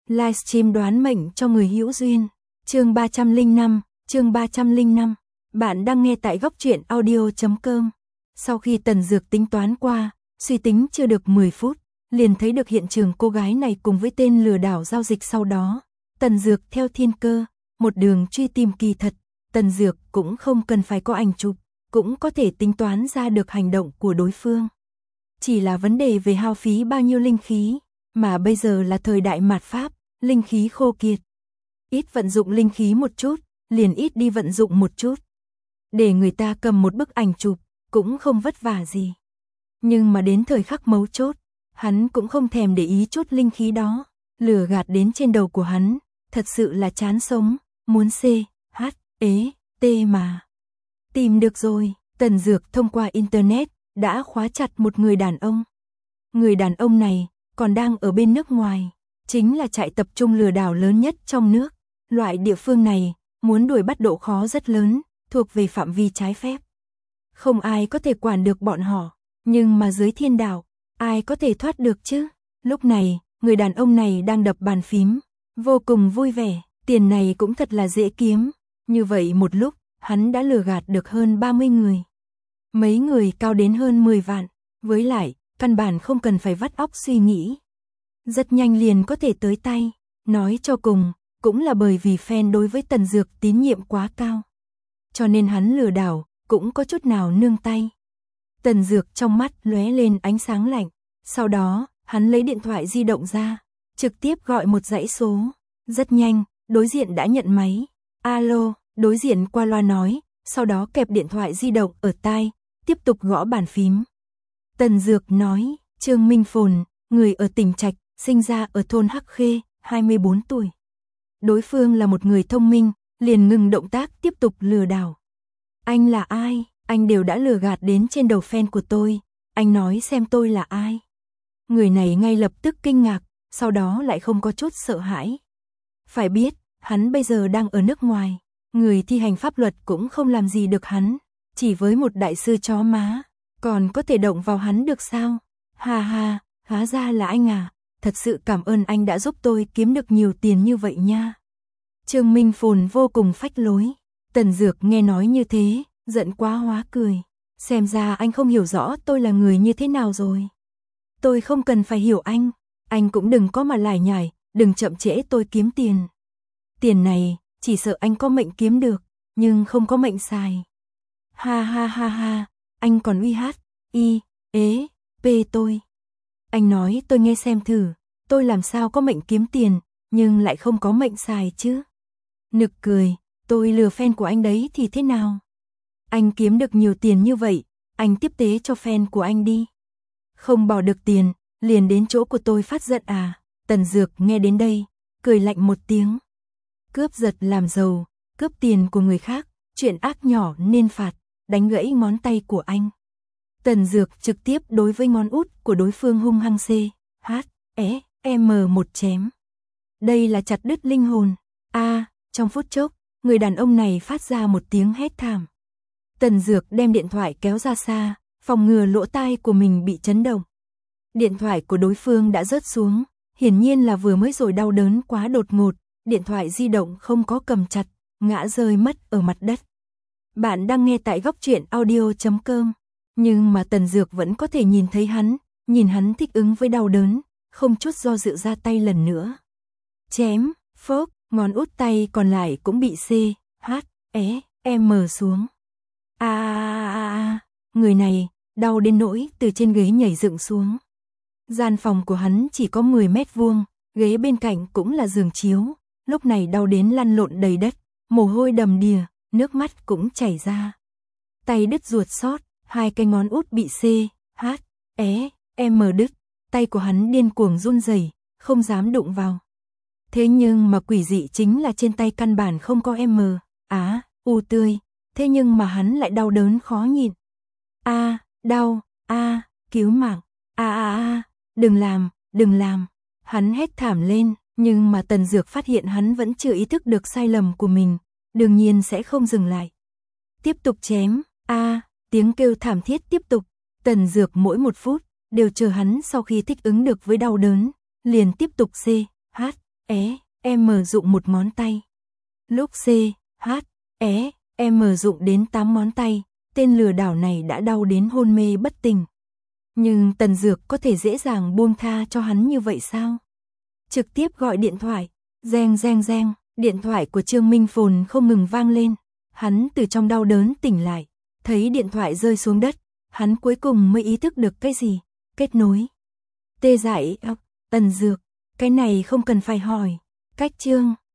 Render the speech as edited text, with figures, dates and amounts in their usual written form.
Livestream đoán mệnh cho người hữu duyên. Chương 305. Bạn đang nghe tại góc truyện audio.com. Sau khi Tần Dược tính toán qua, suy tính chưa được 10 phút, liền thấy được hiện trường cô gái này cùng với tên lừa đảo giao dịch. Sau đó, Tần Dược theo thiên cơ, một đường truy tìm. Kỳ thật, Tần Dược cũng không cần phải có ảnh chụp, cũng có thể tính toán ra được hành động của đối phương. Chỉ là vấn đề về hao phí bao nhiêu linh khí, mà bây giờ là thời đại mạt Pháp, linh khí khô kiệt. Ít vận dụng linh khí một chút, liền ít đi vận dụng một chút. Để người ta cầm một bức ảnh chụp, cũng không vất vả gì. Nhưng mà đến thời khắc mấu chốt, hắn cũng không thèm để ý chút linh khí đó, lừa gạt đến trên đầu của hắn, thật sự là chán sống, muốn CHT mà. Tìm được rồi, Tần Dược thông qua Internet, đã khóa chặt một người đàn ông. Người đàn ông này, còn đang ở bên nước ngoài, chính là trại tập trung lừa đảo lớn nhất trong nước. Loại địa phương này, muốn đuổi bắt độ khó rất lớn, thuộc về phạm vi trái phép. Không ai có thể quản được bọn họ, nhưng mà dưới thiên đạo, ai có thể thoát được chứ? Lúc này, người đàn ông này đang đập bàn phím, vô cùng vui vẻ, tiền này cũng thật là dễ kiếm. Như vậy một lúc, hắn đã lừa gạt được hơn 30 người. Mấy người cao đến hơn 10 vạn, với lại, căn bản không cần phải vắt óc suy nghĩ. Rất nhanh liền có thể tới tay, nói cho cùng, cũng là bởi vì fan đối với Tần Dược tín nhiệm quá cao. Cho nên hắn lừa đảo, cũng có chút nào nương tay. Tần Dược trong mắt lóe lên ánh sáng lạnh, sau đó, hắn lấy điện thoại di động ra, trực tiếp gọi một dãy số. Rất nhanh, đối diện đã nhận máy. Alo, đối diện qua loa nói, sau đó kẹp điện thoại di động ở tai, tiếp tục gõ bàn phím. Tần Dược nói, Trương Minh Phồn, người ở tỉnh Trạch, sinh ra ở thôn Hắc Khê, 24 tuổi. Đối phương là một người thông minh, liền ngừng động tác tiếp tục lừa đảo. Anh là ai? Anh đều đã lừa gạt đến trên đầu fan của tôi. Anh nói xem tôi là ai? Người này ngay lập tức kinh ngạc, sau đó lại không có chút sợ hãi. Phải biết, hắn bây giờ đang ở nước ngoài. Người thi hành pháp luật cũng không làm gì được hắn. Chỉ với một đại sư chó má, còn có thể động vào hắn được sao? Ha ha, hóa ra là anh à. Thật sự cảm ơn anh đã giúp tôi kiếm được nhiều tiền như vậy nha. Trương Minh Phồn vô cùng phách lối. Tần Dược nghe nói như thế, giận quá hóa cười. Xem ra anh không hiểu rõ tôi là người như thế nào rồi. Tôi không cần phải hiểu anh cũng đừng có mà lải nhải, đừng chậm trễ tôi kiếm tiền. Tiền này, chỉ sợ anh có mệnh kiếm được, nhưng không có mệnh xài. Ha ha ha ha, anh còn uy hát, tôi. Anh nói tôi nghe xem thử, tôi làm sao có mệnh kiếm tiền, nhưng lại không có mệnh xài chứ. Nực cười, tôi lừa fan của anh đấy thì thế nào? Anh kiếm được nhiều tiền như vậy, anh tiếp tế cho fan của anh đi. Không bỏ được tiền, liền đến chỗ của tôi phát giận à? Tần Dược nghe đến đây, cười lạnh một tiếng. Cướp giật làm giàu, cướp tiền của người khác, chuyện ác nhỏ nên phạt, đánh gãy ngón tay của anh. Tần Dược trực tiếp đối với ngón út của đối phương hung hăng một chém. Đây là chặt đứt linh hồn. Trong phút chốc, người đàn ông này phát ra một tiếng hét thảm. Tần Dược đem điện thoại kéo ra xa, phòng ngừa lỗ tai của mình bị chấn động. Điện thoại của đối phương đã rớt xuống, hiển nhiên là vừa mới rồi đau đớn quá đột ngột, điện thoại di động không có cầm chặt, ngã rơi mất ở mặt đất. Bạn đang nghe tại góc truyện audio.com, nhưng mà Tần Dược vẫn có thể nhìn thấy hắn, nhìn hắn thích ứng với đau đớn, không chút do dự ra tay lần nữa. Chém, phốc, ngón út tay còn lại cũng bị xuống. Người này, đau đến nỗi từ trên ghế nhảy dựng xuống. Gian phòng của hắn chỉ có 10 mét vuông, ghế bên cạnh cũng là giường chiếu, lúc này đau đến lăn lộn đầy đất, mồ hôi đầm đìa, nước mắt cũng chảy ra. Tay đứt ruột xót, 2 cái ngón út bị đứt, tay của hắn điên cuồng run rẩy, không dám đụng vào. Thế nhưng mà quỷ dị chính là trên tay căn bản không có u tươi, thế nhưng mà hắn lại đau đớn khó nhịn. Đau, cứu mạng, đừng làm. Hắn hét thảm lên, nhưng mà Tần Dược phát hiện hắn vẫn chưa ý thức được sai lầm của mình, đương nhiên sẽ không dừng lại. Tiếp tục chém, tiếng kêu thảm thiết tiếp tục. Tần Dược mỗi một phút, đều chờ hắn sau khi thích ứng được với đau đớn, liền tiếp tục M dụng một ngón tay. Lúc M dụng đến 8 ngón tay, tên lừa đảo này đã đau đến hôn mê bất tỉnh. Nhưng Tần Dược có thể dễ dàng buông tha cho hắn như vậy sao? Trực tiếp gọi điện thoại, reng reng reng, điện thoại của Trương Minh Phồn không ngừng vang lên. Hắn từ trong đau đớn tỉnh lại, thấy điện thoại rơi xuống đất, hắn cuối cùng mới ý thức được cái gì, kết nối. Tê dại, Tần Dược, cái này không cần phải hỏi, cách Trương